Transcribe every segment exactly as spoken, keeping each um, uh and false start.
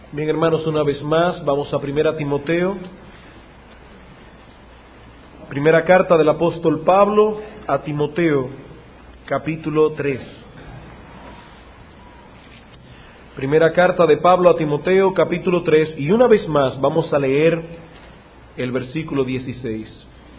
Bien, hermanos, una vez más vamos a Primera Timoteo, primera carta del apóstol Pablo a Timoteo, capítulo tres. Primera carta de Pablo a Timoteo, capítulo tres, y una vez más vamos a leer el versículo dieciséis.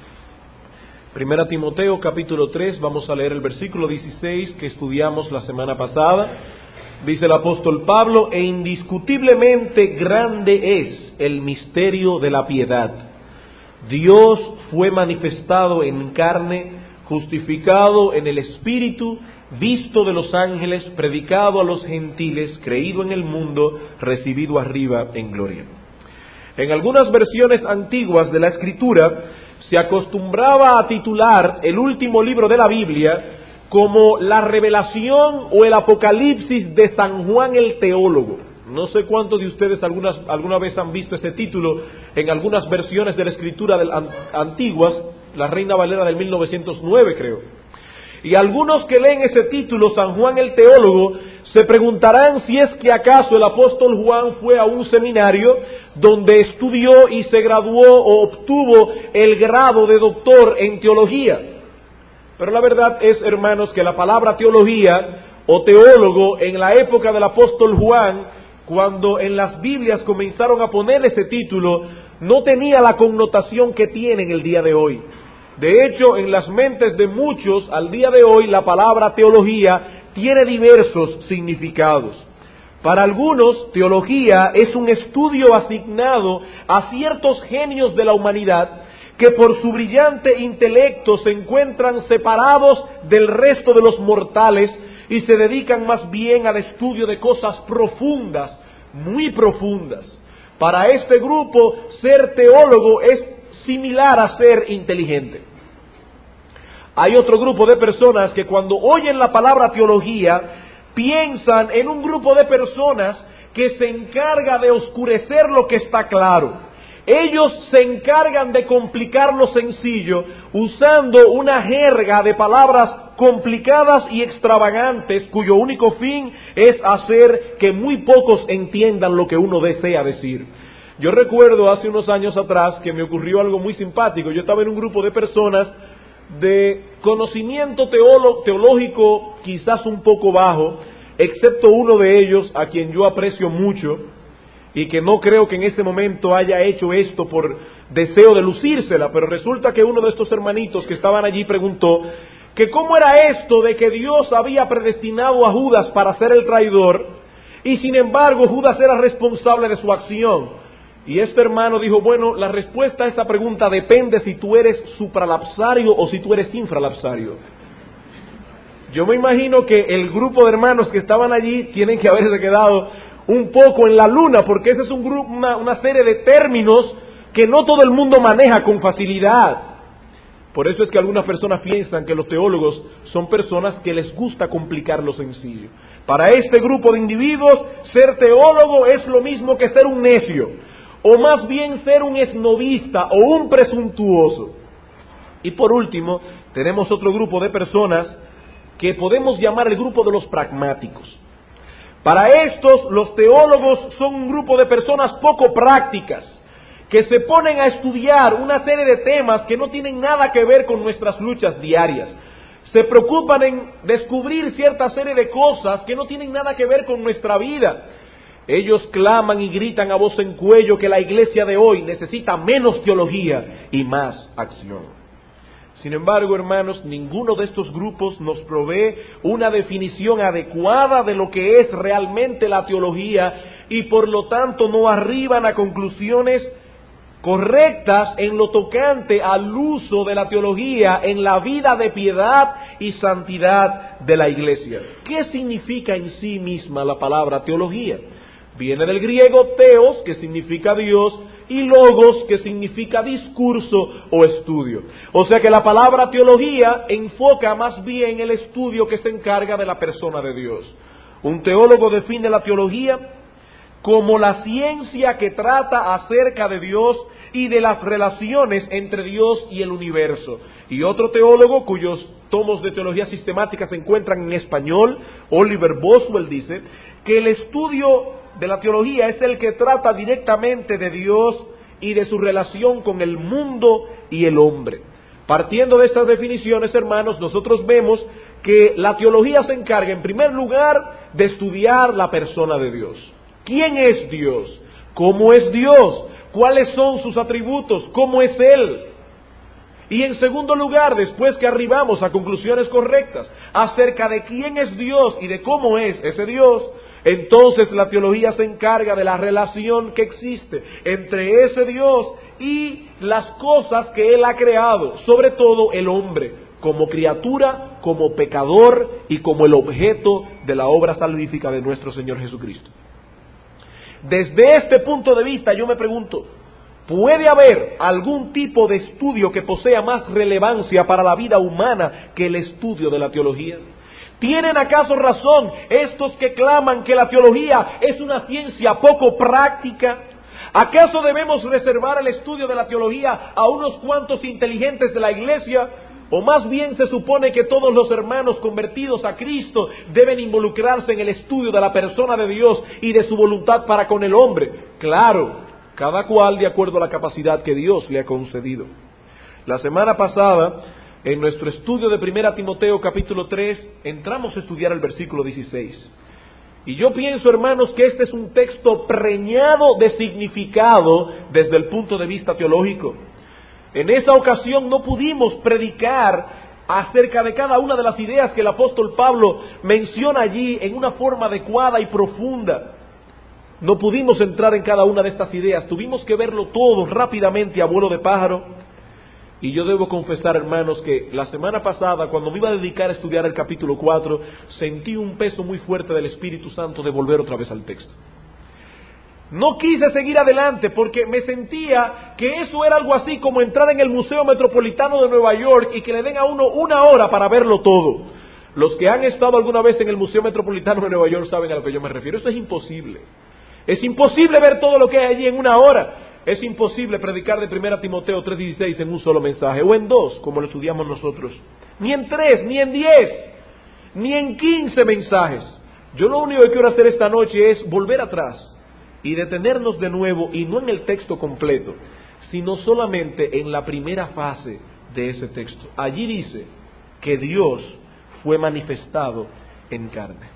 Primera Timoteo, capítulo tres, vamos a leer el versículo dieciséis que estudiamos la semana pasada. Dice el apóstol Pablo: e indiscutiblemente grande es el misterio de la piedad. Dios fue manifestado en carne, justificado en el Espíritu, visto de los ángeles, predicado a los gentiles, creído en el mundo, recibido arriba en gloria. En algunas versiones antiguas de la Escritura se acostumbraba a titular el último libro de la Biblia como la revelación o el apocalipsis de San Juan el Teólogo. No sé cuántos de ustedes algunas, alguna vez han visto ese título en algunas versiones de la Escritura del, antiguas, la Reina Valera del mil novecientos nueve creo. Y algunos que leen ese título, San Juan el Teólogo, se preguntarán si es que acaso el apóstol Juan fue a un seminario donde estudió y se graduó o obtuvo el grado de doctor en teología. Pero la verdad es, hermanos, que la palabra teología o teólogo en la época del apóstol Juan, cuando en las Biblias comenzaron a poner ese título, no tenía la connotación que tiene en el día de hoy. De hecho, en las mentes de muchos, al día de hoy, la palabra teología tiene diversos significados. Para algunos, teología es un estudio asignado a ciertos genios de la humanidad que por su brillante intelecto se encuentran separados del resto de los mortales y se dedican más bien al estudio de cosas profundas, muy profundas. Para este grupo, ser teólogo es similar a ser inteligente. Hay otro grupo de personas que cuando oyen la palabra teología, piensan en un grupo de personas que se encarga de oscurecer lo que está claro. Ellos se encargan de complicar lo sencillo usando una jerga de palabras complicadas y extravagantes cuyo único fin es hacer que muy pocos entiendan lo que uno desea decir. Yo recuerdo hace unos años atrás que me ocurrió algo muy simpático. Yo estaba en un grupo de personas de conocimiento teolo- teológico quizás un poco bajo, excepto uno de ellos a quien yo aprecio mucho, y que no creo que en ese momento haya hecho esto por deseo de lucírsela, pero resulta que uno de estos hermanitos que estaban allí preguntó que cómo era esto de que Dios había predestinado a Judas para ser el traidor, y sin embargo Judas era responsable de su acción. Y este hermano dijo: bueno, la respuesta a esa pregunta depende si tú eres supralapsario o si tú eres infralapsario. Yo me imagino que el grupo de hermanos que estaban allí tienen que haberse quedado un poco en la luna, porque ese es un grupo, una, una serie de términos que no todo el mundo maneja con facilidad. Por eso es que algunas personas piensan que los teólogos son personas que les gusta complicar lo sencillo. Para este grupo de individuos, ser teólogo es lo mismo que ser un necio, o más bien ser un esnovista o un presuntuoso. Y por último, tenemos otro grupo de personas que podemos llamar el grupo de los pragmáticos. Para estos, los teólogos son un grupo de personas poco prácticas, que se ponen a estudiar una serie de temas que no tienen nada que ver con nuestras luchas diarias. Se preocupan en descubrir cierta serie de cosas que no tienen nada que ver con nuestra vida. Ellos claman y gritan a voz en cuello que la iglesia de hoy necesita menos teología y más acción. Sin embargo, hermanos, ninguno de estos grupos nos provee una definición adecuada de lo que es realmente la teología y por lo tanto no arriban a conclusiones correctas en lo tocante al uso de la teología en la vida de piedad y santidad de la iglesia. ¿Qué significa en sí misma la palabra teología? Viene del griego theos, que significa Dios, y logos, que significa discurso o estudio. O sea que la palabra teología enfoca más bien el estudio que se encarga de la persona de Dios. Un teólogo define la teología como la ciencia que trata acerca de Dios y de las relaciones entre Dios y el universo. Y otro teólogo, cuyos tomos de teología sistemática se encuentran en español, Oliver Boswell, dice que el estudio de la teología es el que trata directamente de Dios y de su relación con el mundo y el hombre. Partiendo de estas definiciones, hermanos, nosotros vemos que la teología se encarga, en primer lugar, de estudiar la persona de Dios. ¿Quién es Dios? ¿Cómo es Dios? ¿Cuáles son sus atributos? ¿Cómo es Él? Y en segundo lugar, después que arribamos a conclusiones correctas acerca de quién es Dios y de cómo es ese Dios, entonces la teología se encarga de la relación que existe entre ese Dios y las cosas que Él ha creado, sobre todo el hombre, como criatura, como pecador y como el objeto de la obra salvífica de nuestro Señor Jesucristo. Desde este punto de vista yo me pregunto, ¿puede haber algún tipo de estudio que posea más relevancia para la vida humana que el estudio de la teología? ¿Tienen acaso razón estos que claman que la teología es una ciencia poco práctica? ¿Acaso debemos reservar el estudio de la teología a unos cuantos inteligentes de la iglesia? ¿O más bien se supone que todos los hermanos convertidos a Cristo deben involucrarse en el estudio de la persona de Dios y de su voluntad para con el hombre? Claro, cada cual de acuerdo a la capacidad que Dios le ha concedido. La semana pasada, en nuestro estudio de Primera Timoteo capítulo tres, entramos a estudiar el versículo dieciséis. Y yo pienso, hermanos, que este es un texto preñado de significado desde el punto de vista teológico. En esa ocasión no pudimos predicar acerca de cada una de las ideas que el apóstol Pablo menciona allí en una forma adecuada y profunda. No pudimos entrar en cada una de estas ideas, tuvimos que verlo todo rápidamente a vuelo de pájaro. Y yo debo confesar, hermanos, que la semana pasada, cuando me iba a dedicar a estudiar el capítulo cuatro, sentí un peso muy fuerte del Espíritu Santo de volver otra vez al texto. No quise seguir adelante porque me sentía que eso era algo así como entrar en el Museo Metropolitano de Nueva York y que le den a uno una hora para verlo todo. Los que han estado alguna vez en el Museo Metropolitano de Nueva York saben a lo que yo me refiero. Eso es imposible. Es imposible ver todo lo que hay allí en una hora. Es imposible predicar de Primera Timoteo tres dieciséis en un solo mensaje, o en dos, como lo estudiamos nosotros. Ni en tres, ni en diez, ni en quince mensajes. Yo lo único que quiero hacer esta noche es volver atrás y detenernos de nuevo, y no en el texto completo, sino solamente en la primera fase de ese texto. Allí dice que Dios fue manifestado en carne.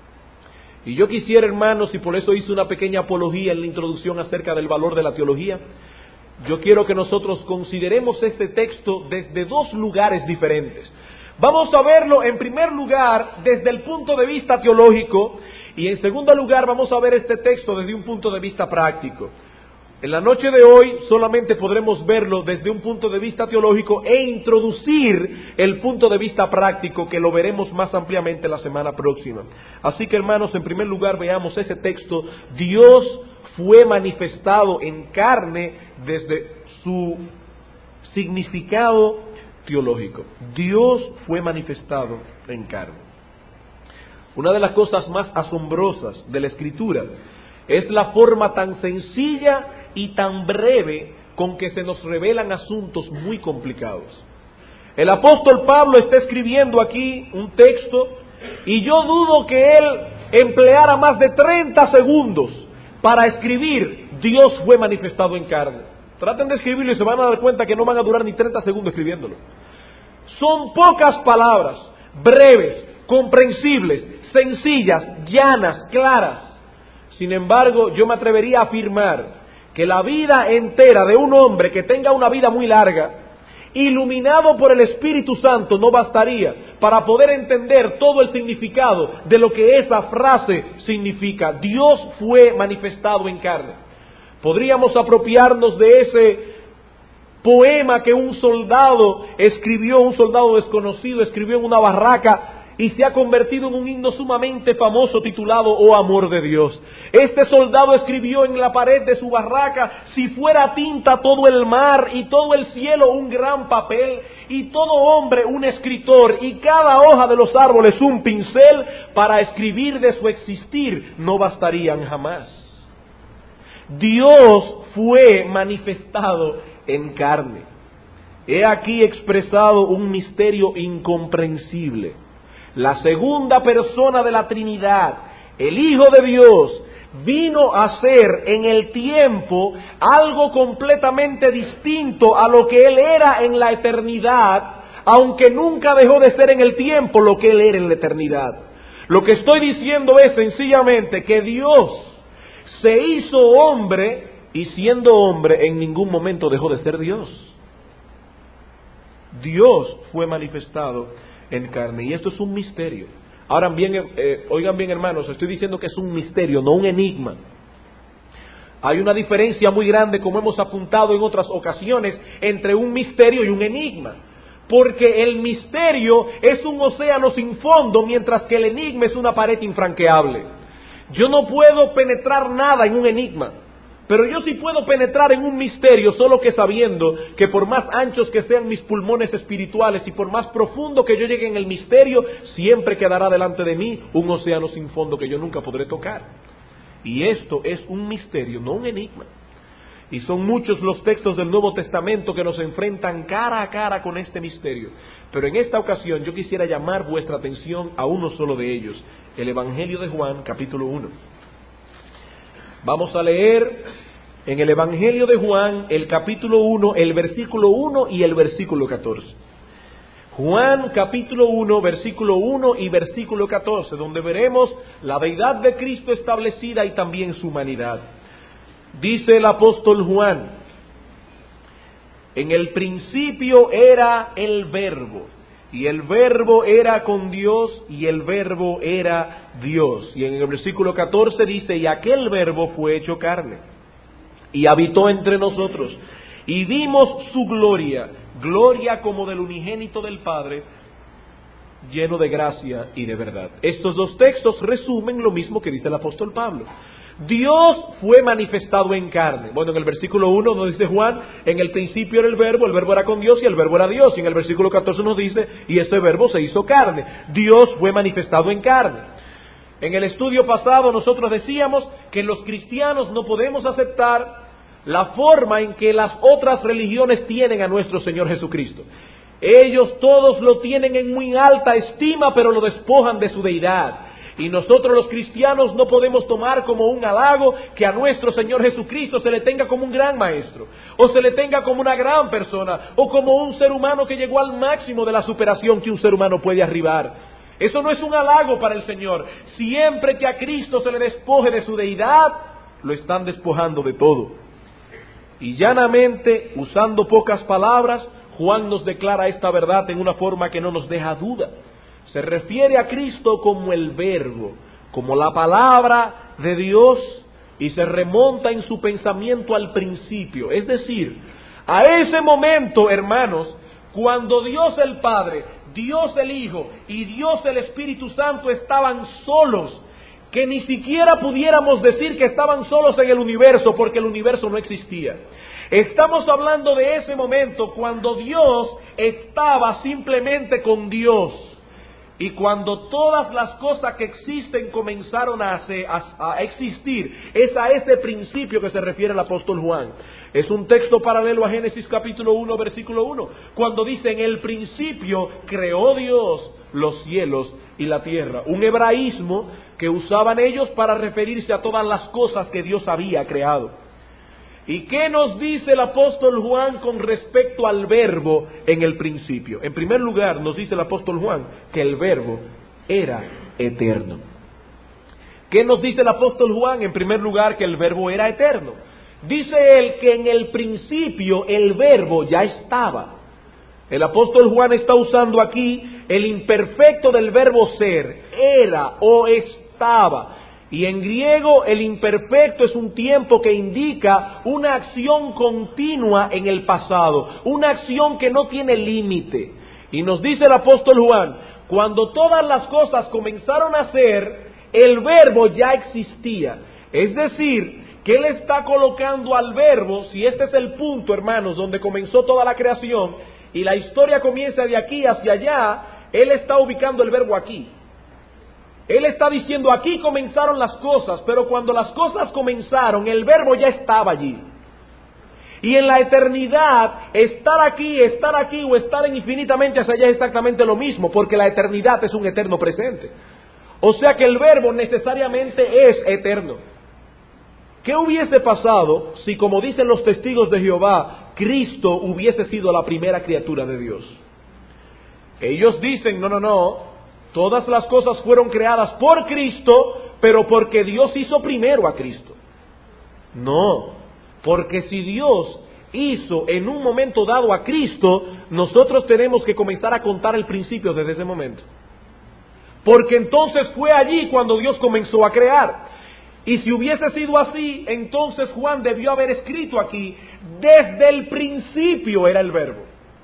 Y yo quisiera, hermanos, y por eso hice una pequeña apología en la introducción acerca del valor de la teología, yo quiero que nosotros consideremos este texto desde dos lugares diferentes. Vamos a verlo en primer lugar desde el punto de vista teológico y en segundo lugar vamos a ver este texto desde un punto de vista práctico. En la noche de hoy solamente podremos verlo desde un punto de vista teológico e introducir el punto de vista práctico que lo veremos más ampliamente la semana próxima. Así que, hermanos, en primer lugar veamos ese texto. Dios fue manifestado en carne desde su significado teológico. Dios fue manifestado en carne. Una de las cosas más asombrosas de la Escritura es la forma tan sencilla y tan breve con que se nos revelan asuntos muy complicados. El apóstol Pablo está escribiendo aquí un texto y yo dudo que él empleara más de treinta segundos para escribir Dios fue manifestado en carne. Traten de escribirlo y se van a dar cuenta que no van a durar ni treinta segundos escribiéndolo. Son pocas palabras, breves, comprensibles, sencillas, llanas, claras. Sin embargo, yo me atrevería a afirmar que la vida entera de un hombre que tenga una vida muy larga, iluminado por el Espíritu Santo, no bastaría para poder entender todo el significado de lo que esa frase significa. Dios fue manifestado en carne. Podríamos apropiarnos de ese poema que un soldado escribió, un soldado desconocido escribió en una barraca, y se ha convertido en un himno sumamente famoso titulado Oh amor de Dios. Este soldado escribió en la pared de su barraca: si fuera tinta todo el mar y todo el cielo un gran papel y todo hombre un escritor y cada hoja de los árboles un pincel, para escribir de su existir no bastarían jamás. Dios fue manifestado en carne. He aquí expresado un misterio incomprensible. La segunda persona de la Trinidad, el Hijo de Dios, vino a ser en el tiempo algo completamente distinto a lo que Él era en la eternidad, aunque nunca dejó de ser en el tiempo lo que Él era en la eternidad. Lo que estoy diciendo es sencillamente que Dios se hizo hombre y siendo hombre en ningún momento dejó de ser Dios. Dios fue manifestado en carne y esto es un misterio. Ahora bien, eh, oigan bien hermanos, estoy diciendo que es un misterio, no un enigma. Hay una diferencia muy grande, como hemos apuntado en otras ocasiones, entre un misterio y un enigma. Porque el misterio es un océano sin fondo, mientras que el enigma es una pared infranqueable. Yo no puedo penetrar nada en un enigma, pero yo sí puedo penetrar en un misterio, solo que sabiendo que por más anchos que sean mis pulmones espirituales y por más profundo que yo llegue en el misterio, siempre quedará delante de mí un océano sin fondo que yo nunca podré tocar. Y esto es un misterio, no un enigma. Y son muchos los textos del Nuevo Testamento que nos enfrentan cara a cara con este misterio. Pero en esta ocasión yo quisiera llamar vuestra atención a uno solo de ellos, el Evangelio de Juan, capítulo uno. Vamos a leer en el Evangelio de Juan, el capítulo uno, el versículo uno y el versículo catorce. Juan capítulo uno, versículo uno y versículo catorce, donde veremos la deidad de Cristo establecida y también su humanidad. Dice el apóstol Juan: en el principio era el Verbo, y el Verbo era con Dios, y el Verbo era Dios. Y en el versículo catorce dice: y aquel Verbo fue hecho carne, y habitó entre nosotros, y vimos su gloria, gloria como del unigénito del Padre, lleno de gracia y de verdad. Estos dos textos resumen lo mismo que dice el apóstol Pablo. Dios fue manifestado en carne. Bueno, en el versículo uno nos dice Juan: en el principio era el Verbo, el Verbo era con Dios y el Verbo era Dios. Y en el versículo catorce nos dice: y ese Verbo se hizo carne. Dios fue manifestado en carne. En el estudio pasado nosotros decíamos que los cristianos no podemos aceptar la forma en que las otras religiones tienen a nuestro Señor Jesucristo. Ellos todos lo tienen en muy alta estima, pero lo despojan de su deidad. Y nosotros los cristianos no podemos tomar como un halago que a nuestro Señor Jesucristo se le tenga como un gran maestro, o se le tenga como una gran persona, o como un ser humano que llegó al máximo de la superación que un ser humano puede arribar. Eso no es un halago para el Señor. Siempre que a Cristo se le despoje de su deidad, lo están despojando de todo. Y llanamente, usando pocas palabras, Juan nos declara esta verdad en una forma que no nos deja duda. Se refiere a Cristo como el Verbo, como la palabra de Dios, y se remonta en su pensamiento al principio. Es decir, a ese momento, hermanos, cuando Dios el Padre, Dios el Hijo y Dios el Espíritu Santo estaban solos, que ni siquiera pudiéramos decir que estaban solos en el universo, porque el universo no existía. Estamos hablando de ese momento cuando Dios estaba simplemente con Dios. Y cuando todas las cosas que existen comenzaron a, hacer, a, a existir, es a ese principio que se refiere el apóstol Juan. Es un texto paralelo a Génesis capítulo uno, versículo uno, cuando dice: en el principio creó Dios los cielos y la tierra. Un hebraísmo que usaban ellos para referirse a todas las cosas que Dios había creado. ¿Y qué nos dice el apóstol Juan con respecto al Verbo en el principio? En primer lugar, nos dice el apóstol Juan que el Verbo era eterno. ¿Qué nos dice el apóstol Juan? En primer lugar, que el Verbo era eterno. Dice él que en el principio el Verbo ya estaba. El apóstol Juan está usando aquí el imperfecto del verbo ser, era o estaba. Y en griego el imperfecto es un tiempo que indica una acción continua en el pasado, una acción que no tiene límite. Y nos dice el apóstol Juan: cuando todas las cosas comenzaron a ser, el verbo ya existía. Es decir, que él está colocando al verbo, si este es el punto, hermanos, donde comenzó toda la creación, y la historia comienza de aquí hacia allá, él está ubicando el verbo aquí. Él está diciendo: aquí comenzaron las cosas, pero cuando las cosas comenzaron, el verbo ya estaba allí. Y en la eternidad, estar aquí, estar aquí o estar en infinitamente hacia allá es exactamente lo mismo, porque la eternidad es un eterno presente. O sea que el verbo necesariamente es eterno. ¿Qué hubiese pasado si, como dicen los testigos de Jehová, Cristo hubiese sido la primera criatura de Dios? Ellos dicen, no, no, no, todas las cosas fueron creadas por Cristo, pero porque Dios hizo primero a Cristo. No, porque si Dios hizo en un momento dado a Cristo, nosotros tenemos que comenzar a contar el principio desde ese momento. Porque entonces fue allí cuando Dios comenzó a crear. Y si hubiese sido así, entonces Juan debió haber escrito aquí, desde el principio era el verbo.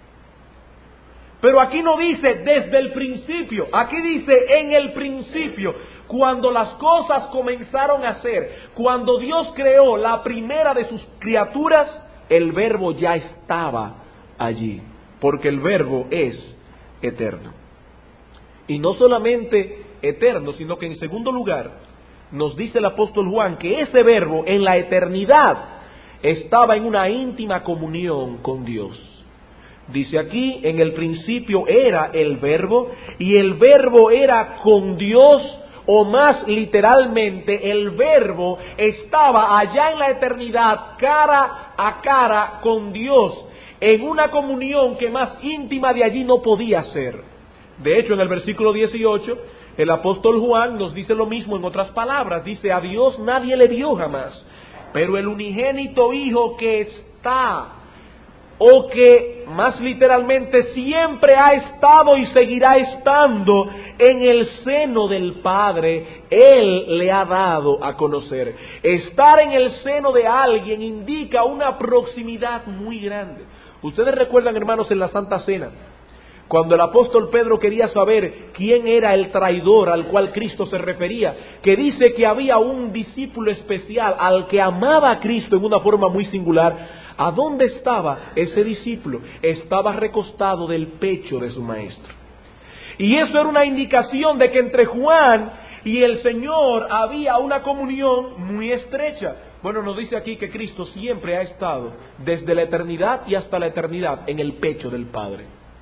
Pero aquí no dice desde el principio, aquí dice en el principio, cuando las cosas comenzaron a ser, cuando Dios creó la primera de sus criaturas, el verbo ya estaba allí, porque el verbo es eterno. Y no solamente eterno, sino que en segundo lugar, nos dice el apóstol Juan que ese verbo en la eternidad estaba en una íntima comunión con Dios. Dice aquí, en el principio era el verbo, y el verbo era con Dios, o más literalmente, el verbo estaba allá en la eternidad, cara a cara con Dios, en una comunión que más íntima de allí no podía ser. De hecho, en el versículo dieciocho, el apóstol Juan nos dice lo mismo en otras palabras. Dice, a Dios nadie le vio jamás, pero el unigénito Hijo que está, o que más literalmente siempre ha estado y seguirá estando en el seno del Padre, Él le ha dado a conocer. Estar en el seno de alguien indica una proximidad muy grande. Ustedes recuerdan, hermanos, en la Santa Cena, cuando el apóstol Pedro quería saber quién era el traidor al cual Cristo se refería, que dice que había un discípulo especial al que amaba a Cristo en una forma muy singular. ¿A dónde estaba ese discípulo? Estaba recostado del pecho de su maestro. Y eso era una indicación de que entre Juan y el Señor había una comunión muy estrecha. Bueno, nos dice aquí que Cristo siempre ha estado desde la eternidad y hasta la eternidad en el pecho del Padre.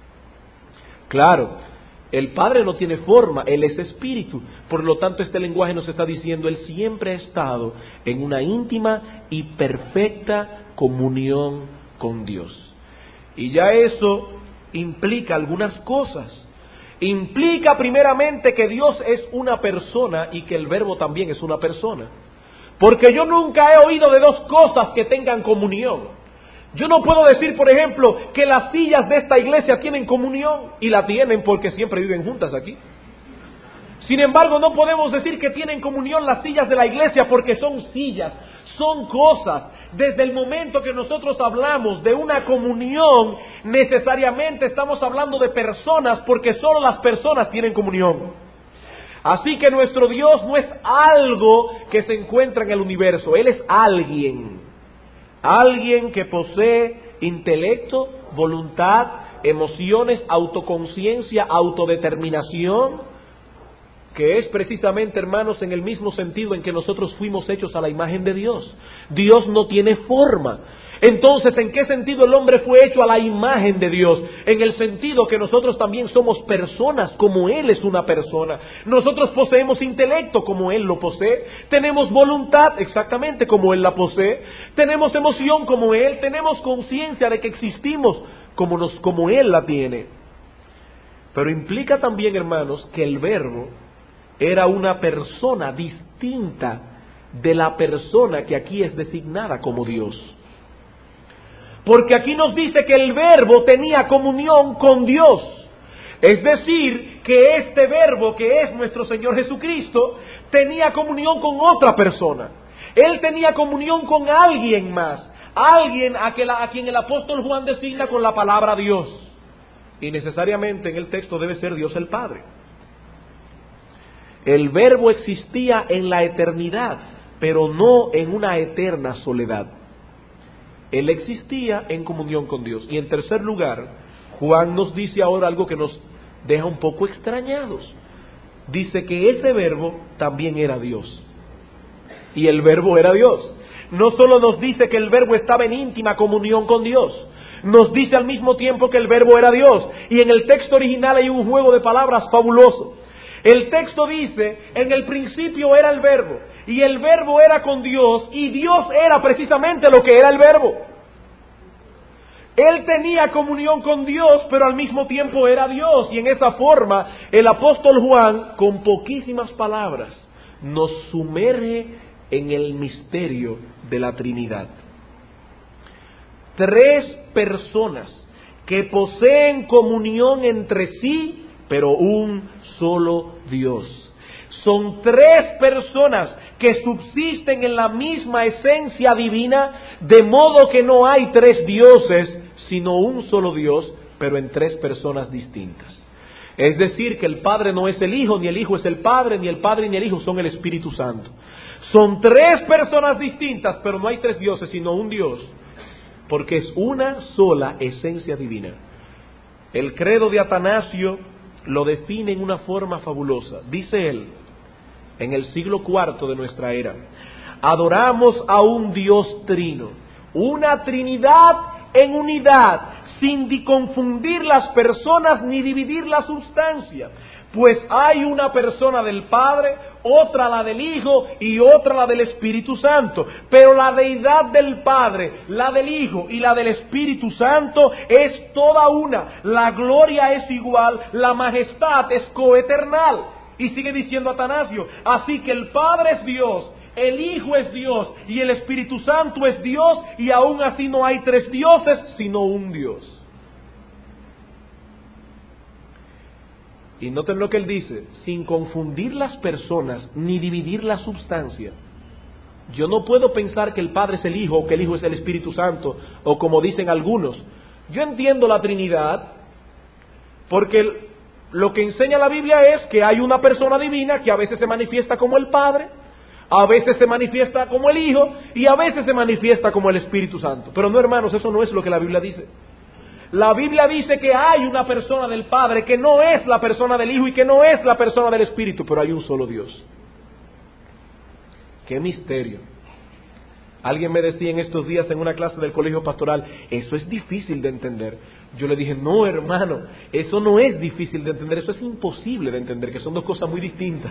Claro, el Padre no tiene forma, Él es espíritu. Por lo tanto, este lenguaje nos está diciendo, Él siempre ha estado en una íntima y perfecta comunión con Dios. Y ya eso implica algunas cosas. Implica primeramente que Dios es una persona y que el verbo también es una persona. Porque yo nunca he oído de dos cosas que tengan comunión. Yo no puedo decir, por ejemplo, que las sillas de esta iglesia tienen comunión, y la tienen porque siempre viven juntas aquí. Sin embargo, no podemos decir que tienen comunión las sillas de la iglesia porque son sillas, son cosas. Desde el momento que nosotros hablamos de una comunión, necesariamente estamos hablando de personas, porque solo las personas tienen comunión. Así que nuestro Dios no es algo que se encuentra en el universo, Él es alguien. Alguien que posee intelecto, voluntad, emociones, autoconciencia, autodeterminación, que es precisamente, hermanos, en el mismo sentido en que nosotros fuimos hechos a la imagen de Dios. Dios no tiene forma. Entonces, ¿en qué sentido el hombre fue hecho a la imagen de Dios? En el sentido que nosotros también somos personas, como Él es una persona. Nosotros poseemos intelecto, como Él lo posee. Tenemos voluntad, exactamente como Él la posee. Tenemos emoción, como Él. Tenemos conciencia de que existimos, como, nos, como Él la tiene. Pero implica también, hermanos, que el verbo era una persona distinta de la persona que aquí es designada como Dios. Porque aquí nos dice que el verbo tenía comunión con Dios. Es decir, que este verbo, que es nuestro Señor Jesucristo, tenía comunión con otra persona. Él tenía comunión con alguien más. Alguien a, que la, a quien el apóstol Juan designa con la palabra Dios. Y necesariamente en el texto debe ser Dios el Padre. El verbo existía en la eternidad, pero no en una eterna soledad. Él existía en comunión con Dios. Y en tercer lugar, Juan nos dice ahora algo que nos deja un poco extrañados. Dice que ese verbo también era Dios. Y el verbo era Dios. No solo nos dice que el verbo estaba en íntima comunión con Dios, nos dice al mismo tiempo que el verbo era Dios. Y en el texto original hay un juego de palabras fabuloso. El texto dice, en el principio era el verbo. y el Verbo era con Dios, y Dios era precisamente lo que era el Verbo. Él tenía comunión con Dios, pero al mismo tiempo era Dios, y en esa forma el apóstol Juan, con poquísimas palabras, nos sumerge en el misterio de la Trinidad. Tres personas que poseen comunión entre sí, pero un solo Dios. Son tres personas que subsisten en la misma esencia divina, de modo que no hay tres dioses, sino un solo Dios, pero en tres personas distintas. Es decir, que el Padre no es el Hijo, ni el Hijo es el Padre, ni el Padre ni el Hijo son el Espíritu Santo. Son tres personas distintas, pero no hay tres dioses, sino un Dios, porque es una sola esencia divina. El credo de Atanasio lo define en una forma fabulosa. Dice él, en el siglo cuarto de nuestra era: adoramos a un Dios trino, una Trinidad en unidad, sin confundir las personas ni dividir la sustancia, pues hay una persona del Padre, otra la del Hijo y otra la del Espíritu Santo. Pero la deidad del Padre, la del Hijo y la del Espíritu Santo es toda una. La gloria es igual, la majestad es coeternal. Y sigue diciendo Atanasio, así que el Padre es Dios, el Hijo es Dios y el Espíritu Santo es Dios, y aún así no hay tres dioses, sino un Dios. Y noten lo que él dice: sin confundir las personas ni dividir la substancia. Yo no puedo pensar que el Padre es el Hijo o que el Hijo es el Espíritu Santo, o como dicen algunos. Yo entiendo la Trinidad porque el, lo que enseña la Biblia es que hay una persona divina que a veces se manifiesta como el Padre, a veces se manifiesta como el Hijo y a veces se manifiesta como el Espíritu Santo. Pero no, hermanos, eso no es lo que la Biblia dice. La Biblia dice que hay una persona del Padre que no es la persona del Hijo y que no es la persona del Espíritu, pero hay un solo Dios. ¡Qué misterio! Alguien me decía en estos días en una clase del colegio pastoral, eso es difícil de entender. Yo le dije, no, hermano, eso no es difícil de entender, eso es imposible de entender, que son dos cosas muy distintas.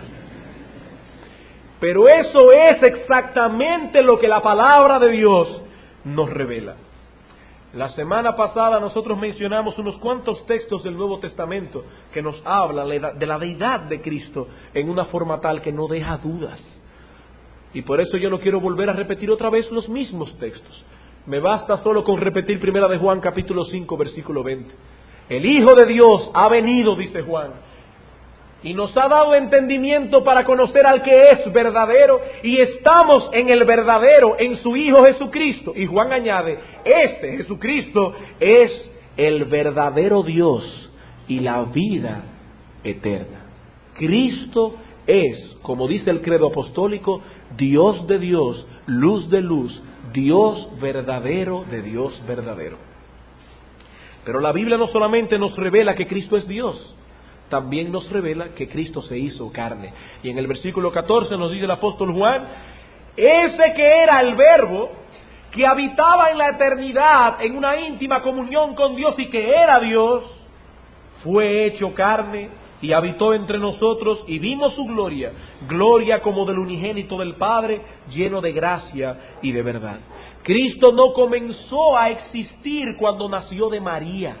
Pero eso es exactamente lo que la palabra de Dios nos revela. La semana pasada nosotros mencionamos unos cuantos textos del Nuevo Testamento que nos hablan de la deidad de Cristo en una forma tal que no deja dudas. Y por eso yo no quiero volver a repetir otra vez los mismos textos. Me basta solo con repetir Primera de Juan capítulo cinco versículo veinte. El Hijo de Dios ha venido, dice Juan, y nos ha dado entendimiento para conocer al que es verdadero, y estamos en el verdadero, en su Hijo Jesucristo. Y Juan añade, este Jesucristo es el verdadero Dios y la vida eterna. Cristo es, como dice el credo apostólico, Dios de Dios, luz de luz, Dios verdadero de Dios verdadero. Pero la Biblia no solamente nos revela que Cristo es Dios, también nos revela que Cristo se hizo carne. Y en el versículo catorce nos dice el apóstol Juan, ese que era el Verbo, que habitaba en la eternidad en una íntima comunión con Dios y que era Dios, fue hecho carne y habitó entre nosotros, y vimos su gloria, gloria como del unigénito del Padre, lleno de gracia y de verdad. Cristo no comenzó a existir cuando nació de María.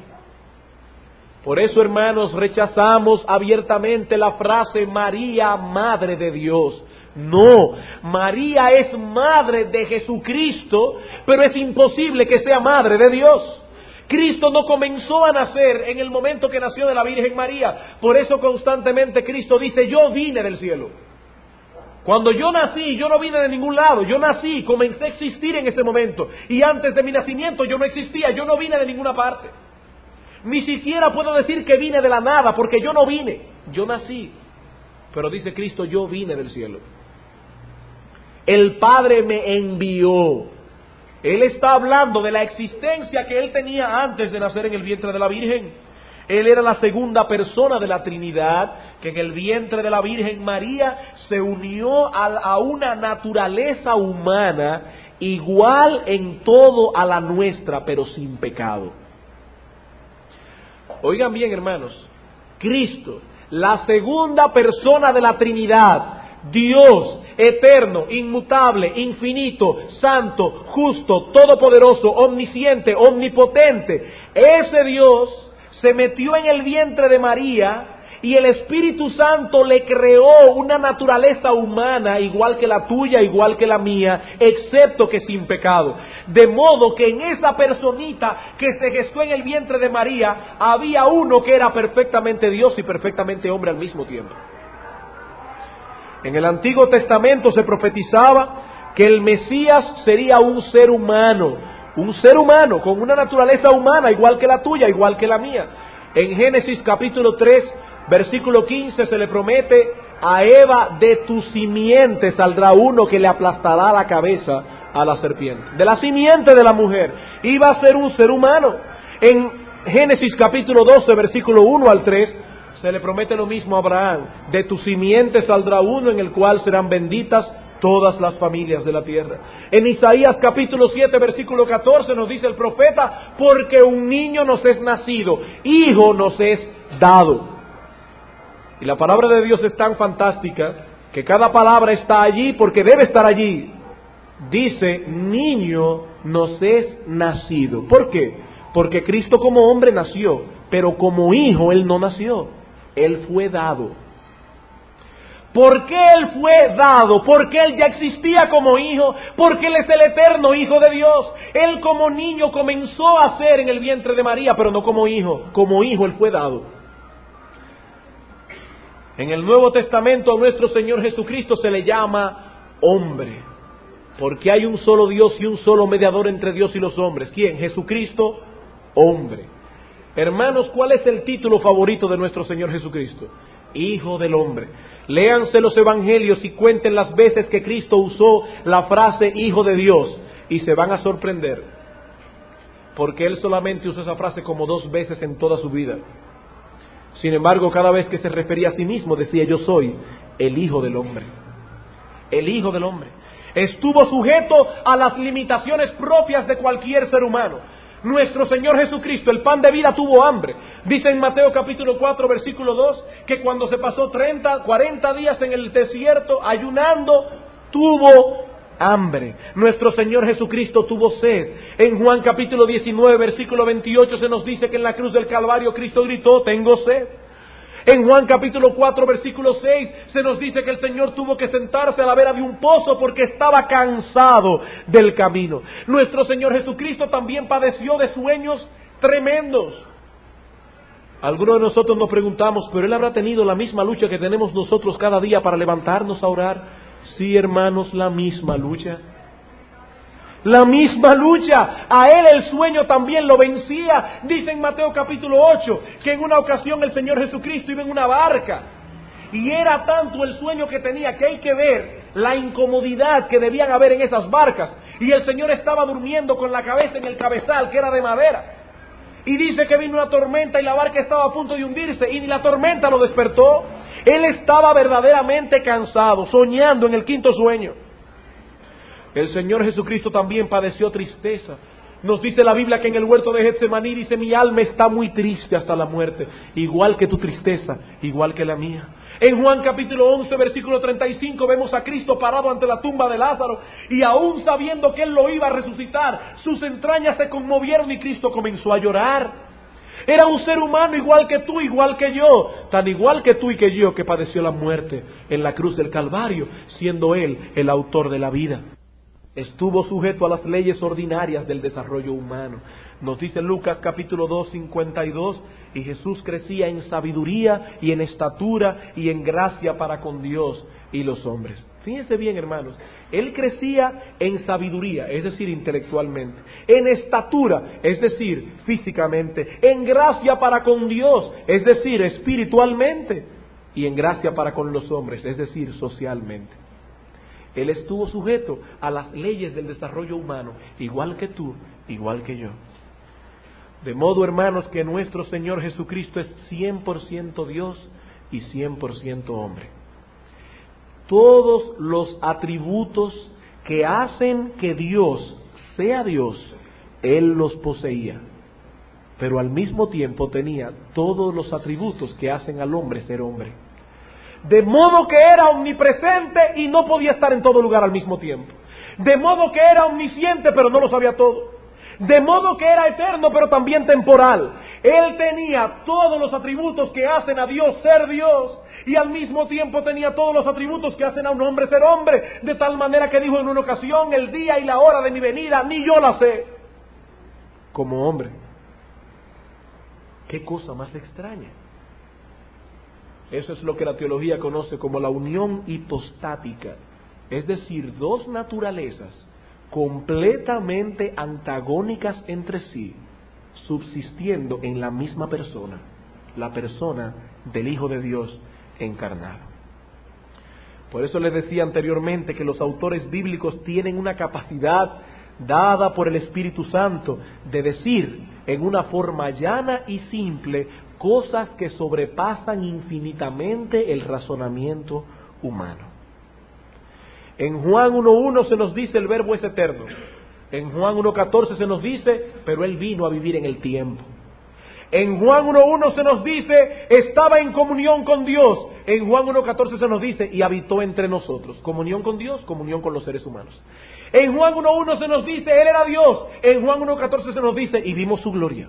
Por eso, hermanos, rechazamos abiertamente la frase María, Madre de Dios. No, María es madre de Jesucristo, pero es imposible que sea madre de Dios. Cristo no comenzó a nacer en el momento que nació de la Virgen María. Por eso constantemente Cristo dice, yo vine del cielo. Cuando yo nací, yo no vine de ningún lado. Yo nací, comencé a existir en ese momento. Y antes de mi nacimiento yo no existía, yo no vine de ninguna parte. Ni siquiera puedo decir que vine de la nada, porque yo no vine, yo nací. Pero dice Cristo, yo vine del cielo. El Padre me envió. Él está hablando de la existencia que Él tenía antes de nacer en el vientre de la Virgen. Él era la segunda persona de la Trinidad, que en el vientre de la Virgen María se unió a, a una naturaleza humana igual en todo a la nuestra, pero sin pecado. Oigan bien, hermanos, Cristo, la segunda persona de la Trinidad, Dios eterno, inmutable, infinito, santo, justo, todopoderoso, omnisciente, omnipotente. Ese Dios se metió en el vientre de María y el Espíritu Santo le creó una naturaleza humana igual que la tuya, igual que la mía, excepto que sin pecado. De modo que en esa personita que se gestó en el vientre de María había uno que era perfectamente Dios y perfectamente hombre al mismo tiempo. En el Antiguo Testamento se profetizaba que el Mesías sería un ser humano, un ser humano con una naturaleza humana igual que la tuya, igual que la mía. En Génesis capítulo tres, versículo quince, se le promete a Eva: de tu simiente saldrá uno que le aplastará la cabeza a la serpiente. De la simiente de la mujer iba a ser un ser humano. En Génesis capítulo doce, versículo uno al tres, se le promete lo mismo a Abraham: de tu simiente saldrá uno en el cual serán benditas todas las familias de la tierra. En Isaías capítulo siete, versículo catorce, nos dice el profeta: porque un niño nos es nacido, hijo nos es dado. Y la palabra de Dios es tan fantástica que cada palabra está allí porque debe estar allí. Dice: niño nos es nacido. ¿Por qué? Porque Cristo como hombre nació, pero como hijo Él no nació. Él fue dado. ¿Por qué Él fue dado? Porque Él ya existía como hijo, porque Él es el eterno Hijo de Dios. Él como niño comenzó a ser en el vientre de María, pero no como hijo. Como hijo Él fue dado. En el Nuevo Testamento a nuestro Señor Jesucristo se le llama hombre, porque hay un solo Dios y un solo mediador entre Dios y los hombres. ¿Quién? Jesucristo, hombre. Hermanos, ¿cuál es el título favorito de nuestro Señor Jesucristo? Hijo del hombre. Léanse los evangelios y cuenten las veces que Cristo usó la frase Hijo de Dios y se van a sorprender, porque Él solamente usó esa frase como dos veces en toda su vida. Sin embargo, cada vez que se refería a sí mismo decía: yo soy el Hijo del hombre. El Hijo del hombre. Estuvo sujeto a las limitaciones propias de cualquier ser humano. Nuestro Señor Jesucristo, el pan de vida, tuvo hambre. Dice en Mateo capítulo cuatro, versículo dos, que cuando se pasó treinta, cuarenta días en el desierto ayunando, tuvo hambre. Nuestro Señor Jesucristo tuvo sed. En Juan capítulo diecinueve, versículo veintiocho, se nos dice que en la cruz del Calvario Cristo gritó: tengo sed. En Juan capítulo cuatro, versículo seis, se nos dice que el Señor tuvo que sentarse a la vera de un pozo porque estaba cansado del camino. Nuestro Señor Jesucristo también padeció de sueños tremendos. Algunos de nosotros nos preguntamos: ¿pero Él habrá tenido la misma lucha que tenemos nosotros cada día para levantarnos a orar? Sí, hermanos, la misma lucha. La misma lucha. A Él el sueño también lo vencía. Dice en Mateo capítulo ocho que en una ocasión el Señor Jesucristo iba en una barca y era tanto el sueño que tenía que hay que ver la incomodidad que debían haber en esas barcas, y el Señor estaba durmiendo con la cabeza en el cabezal, que era de madera, y dice que vino una tormenta y la barca estaba a punto de hundirse y ni la tormenta lo despertó. Él estaba verdaderamente cansado, soñando en el quinto sueño. El Señor Jesucristo también padeció tristeza. Nos dice la Biblia que en el huerto de Getsemaní dice: mi alma está muy triste hasta la muerte, igual que tu tristeza, igual que la mía. En Juan capítulo once, versículo treinta y cinco, vemos a Cristo parado ante la tumba de Lázaro, y aún sabiendo que Él lo iba a resucitar, sus entrañas se conmovieron y Cristo comenzó a llorar. Era un ser humano igual que tú, igual que yo, tan igual que tú y que yo, que padeció la muerte en la cruz del Calvario, siendo Él el autor de la vida. Estuvo sujeto a las leyes ordinarias del desarrollo humano. Nos dice Lucas capítulo dos, cincuenta y dos, y Jesús crecía en sabiduría y en estatura y en gracia para con Dios y los hombres. Fíjense bien, hermanos, Él crecía en sabiduría, es decir, intelectualmente, en estatura, es decir, físicamente, en gracia para con Dios, es decir, espiritualmente, y en gracia para con los hombres, es decir, socialmente. Él estuvo sujeto a las leyes del desarrollo humano, igual que tú, igual que yo. De modo, hermanos, que nuestro Señor Jesucristo es cien por ciento Dios y cien por ciento hombre. Todos los atributos que hacen que Dios sea Dios, Él los poseía. Pero al mismo tiempo tenía todos los atributos que hacen al hombre ser hombre. De modo que era omnipresente y no podía estar en todo lugar al mismo tiempo. De modo que era omnisciente, pero no lo sabía todo. De modo que era eterno, pero también temporal. Él tenía todos los atributos que hacen a Dios ser Dios, y al mismo tiempo tenía todos los atributos que hacen a un hombre ser hombre, de tal manera que dijo en una ocasión: el día y la hora de mi venida ni yo la sé. Como hombre. Qué cosa más extraña. Eso es lo que la teología conoce como la unión hipostática, es decir, dos naturalezas completamente antagónicas entre sí, subsistiendo en la misma persona, la persona del Hijo de Dios encarnado. Por eso les decía anteriormente que los autores bíblicos tienen una capacidad dada por el Espíritu Santo de decir en una forma llana y simple cosas que sobrepasan infinitamente el razonamiento humano. En Juan uno uno se nos dice: el verbo es eterno. En Juan uno catorce se nos dice: pero Él vino a vivir en el tiempo. En Juan uno uno se nos dice: estaba en comunión con Dios. En Juan uno catorce se nos dice: y habitó entre nosotros. Comunión con Dios, comunión con los seres humanos. En Juan uno uno se nos dice: Él era Dios. En Juan uno catorce se nos dice: y vimos su gloria.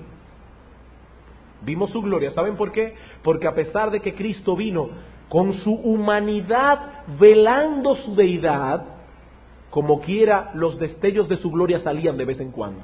Vimos su gloria. ¿Saben por qué? Porque a pesar de que Cristo vino con su humanidad velando su deidad, como quiera los destellos de su gloria salían de vez en cuando.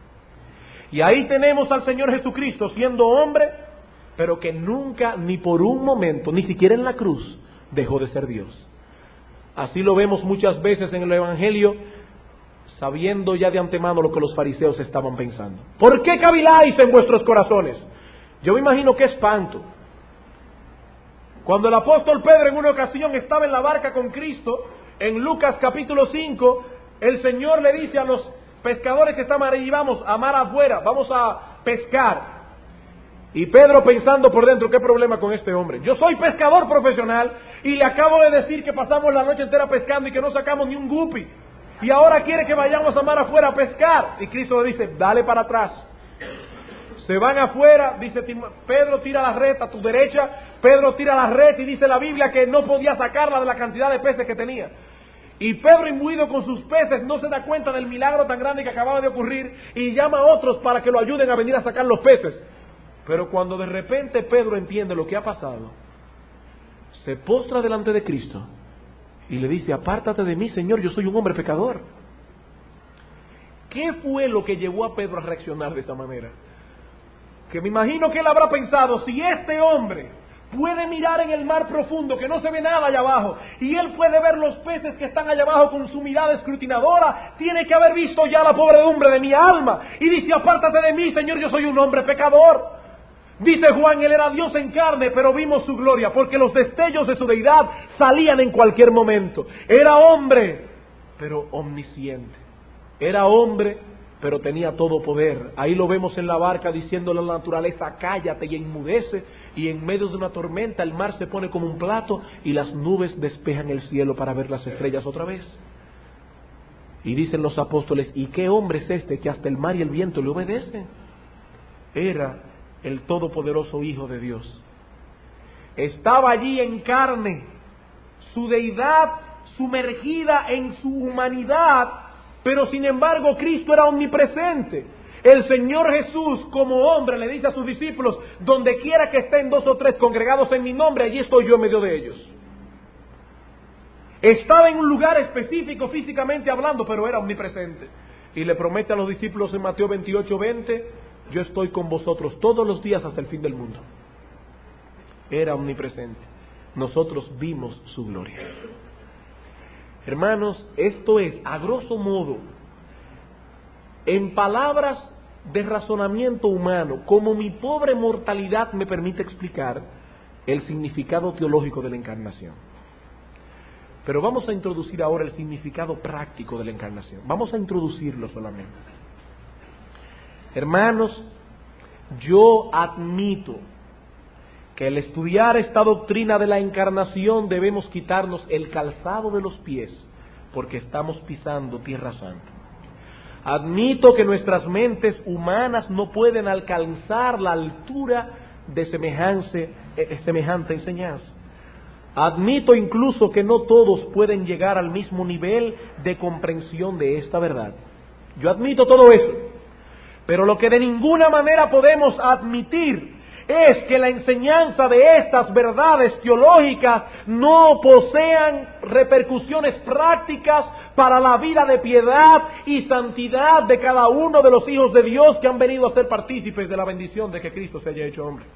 Y ahí tenemos al Señor Jesucristo siendo hombre, pero que nunca, ni por un momento, ni siquiera en la cruz, dejó de ser Dios. Así lo vemos muchas veces en el Evangelio, sabiendo ya de antemano lo que los fariseos estaban pensando. ¿Por qué caviláis en vuestros corazones? Yo me imagino qué espanto. Cuando el apóstol Pedro en una ocasión estaba en la barca con Cristo, en Lucas capítulo cinco, el Señor le dice a los pescadores que estaban ahí: vamos a mar afuera, vamos a pescar. Y Pedro pensando por dentro: ¿qué problema con este hombre? Yo soy pescador profesional y le acabo de decir que pasamos la noche entera pescando y que no sacamos ni un guppy. Y ahora quiere que vayamos a mar afuera a pescar. Y Cristo le dice: dale para atrás. Se van afuera, dice Pedro: tira la red a tu derecha. Pedro tira la red y dice la Biblia que no podía sacarla de la cantidad de peces que tenía. Y Pedro, imbuido con sus peces, no se da cuenta del milagro tan grande que acababa de ocurrir y llama a otros para que lo ayuden a venir a sacar los peces. Pero cuando de repente Pedro entiende lo que ha pasado, se postra delante de Cristo y le dice: apártate de mí, Señor, yo soy un hombre pecador. ¿Qué fue lo que llevó a Pedro a reaccionar de esta manera? Que me imagino que él habrá pensado: si este hombre puede mirar en el mar profundo, que no se ve nada allá abajo, y él puede ver los peces que están allá abajo con su mirada escrutinadora, tiene que haber visto ya la pobredumbre de mi alma. Y dice: apártate de mí, Señor, yo soy un hombre pecador. Dice Juan: Él era Dios en carne, pero vimos su gloria, porque los destellos de su deidad salían en cualquier momento. Era hombre, pero omnisciente. Era hombre, pero tenía todo poder. Ahí lo vemos en la barca diciéndole a la naturaleza: cállate, y enmudece, y en medio de una tormenta el mar se pone como un plato y las nubes despejan el cielo para ver las estrellas otra vez. Y dicen los apóstoles: ¿y qué hombre es este que hasta el mar y el viento le obedecen? Era el todopoderoso Hijo de Dios. Estaba allí en carne, su deidad sumergida en su humanidad, pero sin embargo Cristo era omnipresente. El Señor Jesús, como hombre, le dice a sus discípulos: donde quiera que estén dos o tres congregados en mi nombre, allí estoy yo en medio de ellos. Estaba en un lugar específico físicamente hablando, pero era omnipresente. Y le promete a los discípulos en Mateo veintiocho veinte: yo estoy con vosotros todos los días hasta el fin del mundo. Era omnipresente. Nosotros vimos su gloria. Hermanos, esto es, a grosso modo, en palabras de razonamiento humano, como mi pobre mortalidad me permite explicar, el significado teológico de la encarnación. Pero vamos a introducir ahora el significado práctico de la encarnación. Vamos a introducirlo solamente. Hermanos, yo admito que al estudiar esta doctrina de la encarnación debemos quitarnos el calzado de los pies, porque estamos pisando tierra santa. Admito que nuestras mentes humanas no pueden alcanzar la altura de semejante, eh, semejante enseñanza. Admito incluso que no todos pueden llegar al mismo nivel de comprensión de esta verdad. Yo admito todo eso. Pero lo que de ninguna manera podemos admitir es que la enseñanza de estas verdades teológicas no posean repercusiones prácticas para la vida de piedad y santidad de cada uno de los hijos de Dios que han venido a ser partícipes de la bendición de que Cristo se haya hecho hombre.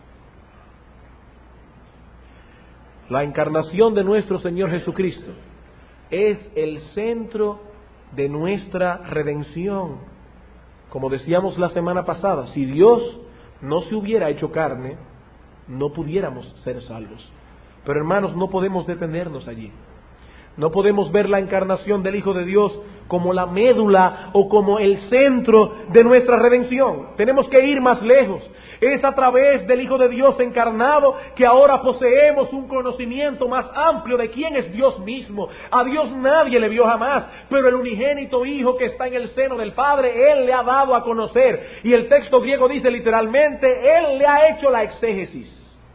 La encarnación de nuestro Señor Jesucristo es el centro de nuestra redención. Como decíamos la semana pasada, si Dios no se hubiera hecho carne, no pudiéramos ser salvos. Pero hermanos, no podemos detenernos allí. No podemos ver la encarnación del Hijo de Dios como la médula o como el centro de nuestra redención. Tenemos que ir más lejos. Es a través del Hijo de Dios encarnado que ahora poseemos un conocimiento más amplio de quién es Dios mismo. A Dios nadie le vio jamás, pero el unigénito Hijo que está en el seno del Padre, Él le ha dado a conocer. Y el texto griego dice literalmente, Él le ha hecho la exégesis.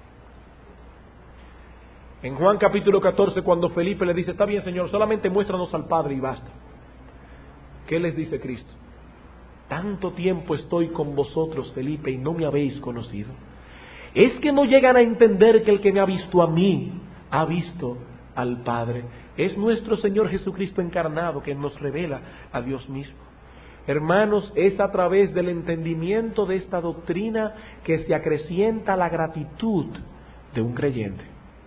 En Juan capítulo catorce, cuando Felipe le dice, está bien Señor, solamente muéstranos al Padre y basta. ¿Qué les dice Cristo? Tanto tiempo estoy con vosotros, Felipe, y no me habéis conocido. Es que no llegan a entender que el que me ha visto a mí, ha visto al Padre. Es nuestro Señor Jesucristo encarnado que nos revela a Dios mismo. Hermanos, es a través del entendimiento de esta doctrina que se acrecienta la gratitud de un creyente.